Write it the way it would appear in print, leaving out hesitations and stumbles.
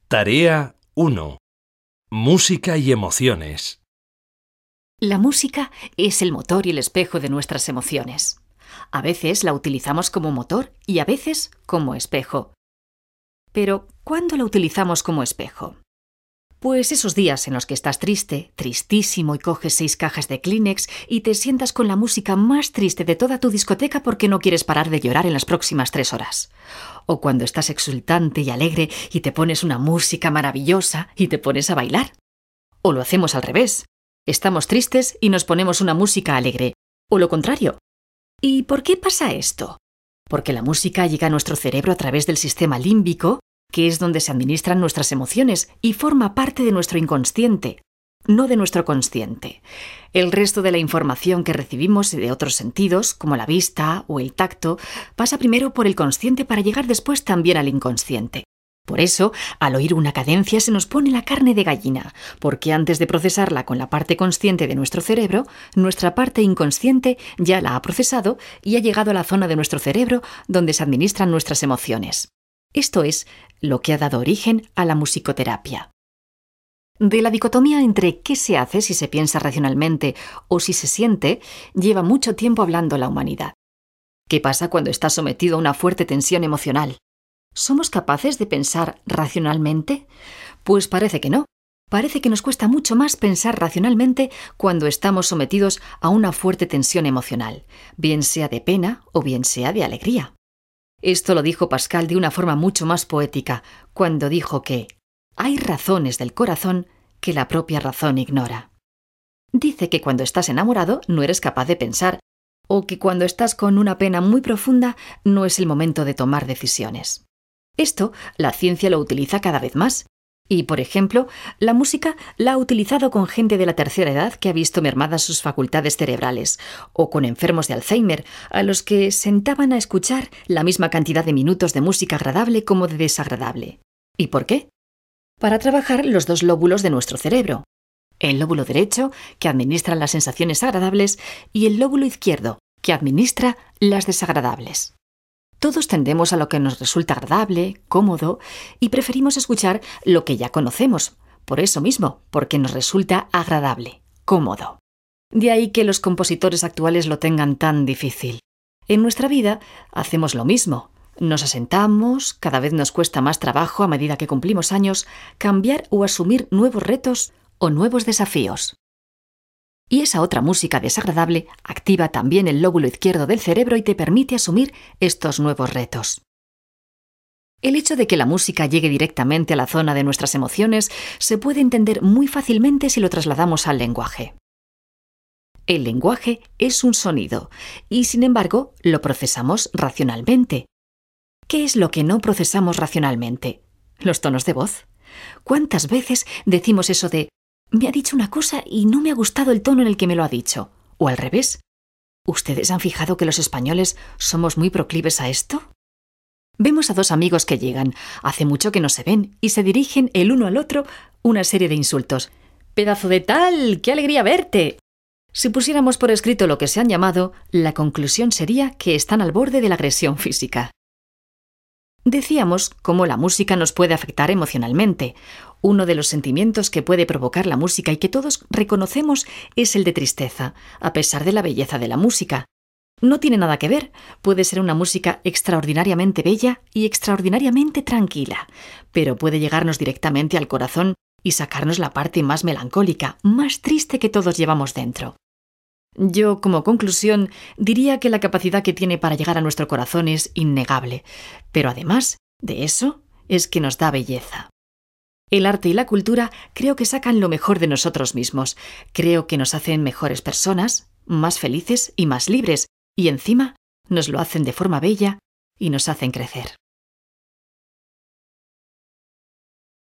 Tarea 1. Música y emociones. La música es el motor y el espejo de nuestras emociones. A veces la utilizamos como motor y a veces como espejo. Pero, ¿cuándo la utilizamos como espejo? Pues esos días en los que estás triste, tristísimo, y coges 6 cajas de Kleenex y te sientas con la música más triste de toda tu discoteca porque no quieres parar de llorar en las próximas 3 horas. O cuando estás exultante y alegre y te pones una música maravillosa y te pones a bailar. O lo hacemos al revés. Estamos tristes y nos ponemos una música alegre. O lo contrario. ¿Y por qué pasa esto? Porque la música llega a nuestro cerebro a través del sistema límbico, que es donde se administran nuestras emociones y forma parte de nuestro inconsciente, no de nuestro consciente. El resto de la información que recibimos de otros sentidos, como la vista o el tacto, pasa primero por el consciente para llegar después también al inconsciente. Por eso, al oír una cadencia se nos pone la carne de gallina, porque antes de procesarla con la parte consciente de nuestro cerebro, nuestra parte inconsciente ya la ha procesado y ha llegado a la zona de nuestro cerebro donde se administran nuestras emociones. Esto es lo que ha dado origen a la musicoterapia. De la dicotomía entre qué se hace si se piensa racionalmente o si se siente, lleva mucho tiempo hablando la humanidad. ¿Qué pasa cuando estás sometido a una fuerte tensión emocional? ¿Somos capaces de pensar racionalmente? Pues parece que no. Parece que nos cuesta mucho más pensar racionalmente cuando estamos sometidos a una fuerte tensión emocional, bien sea de pena o bien sea de alegría. Esto lo dijo Pascal de una forma mucho más poética, cuando dijo que hay razones del corazón que la propia razón ignora. Dice que cuando estás enamorado no eres capaz de pensar, o que cuando estás con una pena muy profunda no es el momento de tomar decisiones. Esto la ciencia lo utiliza cada vez más. Y, por ejemplo, la música la ha utilizado con gente de la tercera edad que ha visto mermadas sus facultades cerebrales, o con enfermos de Alzheimer, a los que sentaban a escuchar la misma cantidad de minutos de música agradable como de desagradable. ¿Y por qué? Para trabajar los 2 lóbulos de nuestro cerebro. El lóbulo derecho, que administra las sensaciones agradables, y el lóbulo izquierdo, que administra las desagradables. Todos tendemos a lo que nos resulta agradable, cómodo, y preferimos escuchar lo que ya conocemos, por eso mismo, porque nos resulta agradable, cómodo. De ahí que los compositores actuales lo tengan tan difícil. En nuestra vida hacemos lo mismo. Nos asentamos, cada vez nos cuesta más trabajo a medida que cumplimos años, cambiar o asumir nuevos retos o nuevos desafíos. Y esa otra música desagradable activa también el lóbulo izquierdo del cerebro y te permite asumir estos nuevos retos. El hecho de que la música llegue directamente a la zona de nuestras emociones se puede entender muy fácilmente si lo trasladamos al lenguaje. El lenguaje es un sonido y, sin embargo, lo procesamos racionalmente. ¿Qué es lo que no procesamos racionalmente? Los tonos de voz. ¿Cuántas veces decimos eso de «me ha dicho una cosa y no me ha gustado el tono en el que me lo ha dicho»? O al revés. ¿Ustedes han fijado que los españoles somos muy proclives a esto? Vemos a 2 amigos que llegan, hace mucho que no se ven, y se dirigen el uno al otro una serie de insultos. «¡Pedazo de tal! ¡Qué alegría verte!». Si pusiéramos por escrito lo que se han llamado, la conclusión sería que están al borde de la agresión física. Decíamos cómo la música nos puede afectar emocionalmente. Uno de los sentimientos que puede provocar la música y que todos reconocemos es el de tristeza, a pesar de la belleza de la música. No tiene nada que ver, puede ser una música extraordinariamente bella y extraordinariamente tranquila, pero puede llegarnos directamente al corazón y sacarnos la parte más melancólica, más triste que todos llevamos dentro. Yo, como conclusión, diría que la capacidad que tiene para llegar a nuestro corazón es innegable, pero además de eso es que nos da belleza. El arte y la cultura creo que sacan lo mejor de nosotros mismos, creo que nos hacen mejores personas, más felices y más libres, y encima nos lo hacen de forma bella y nos hacen crecer.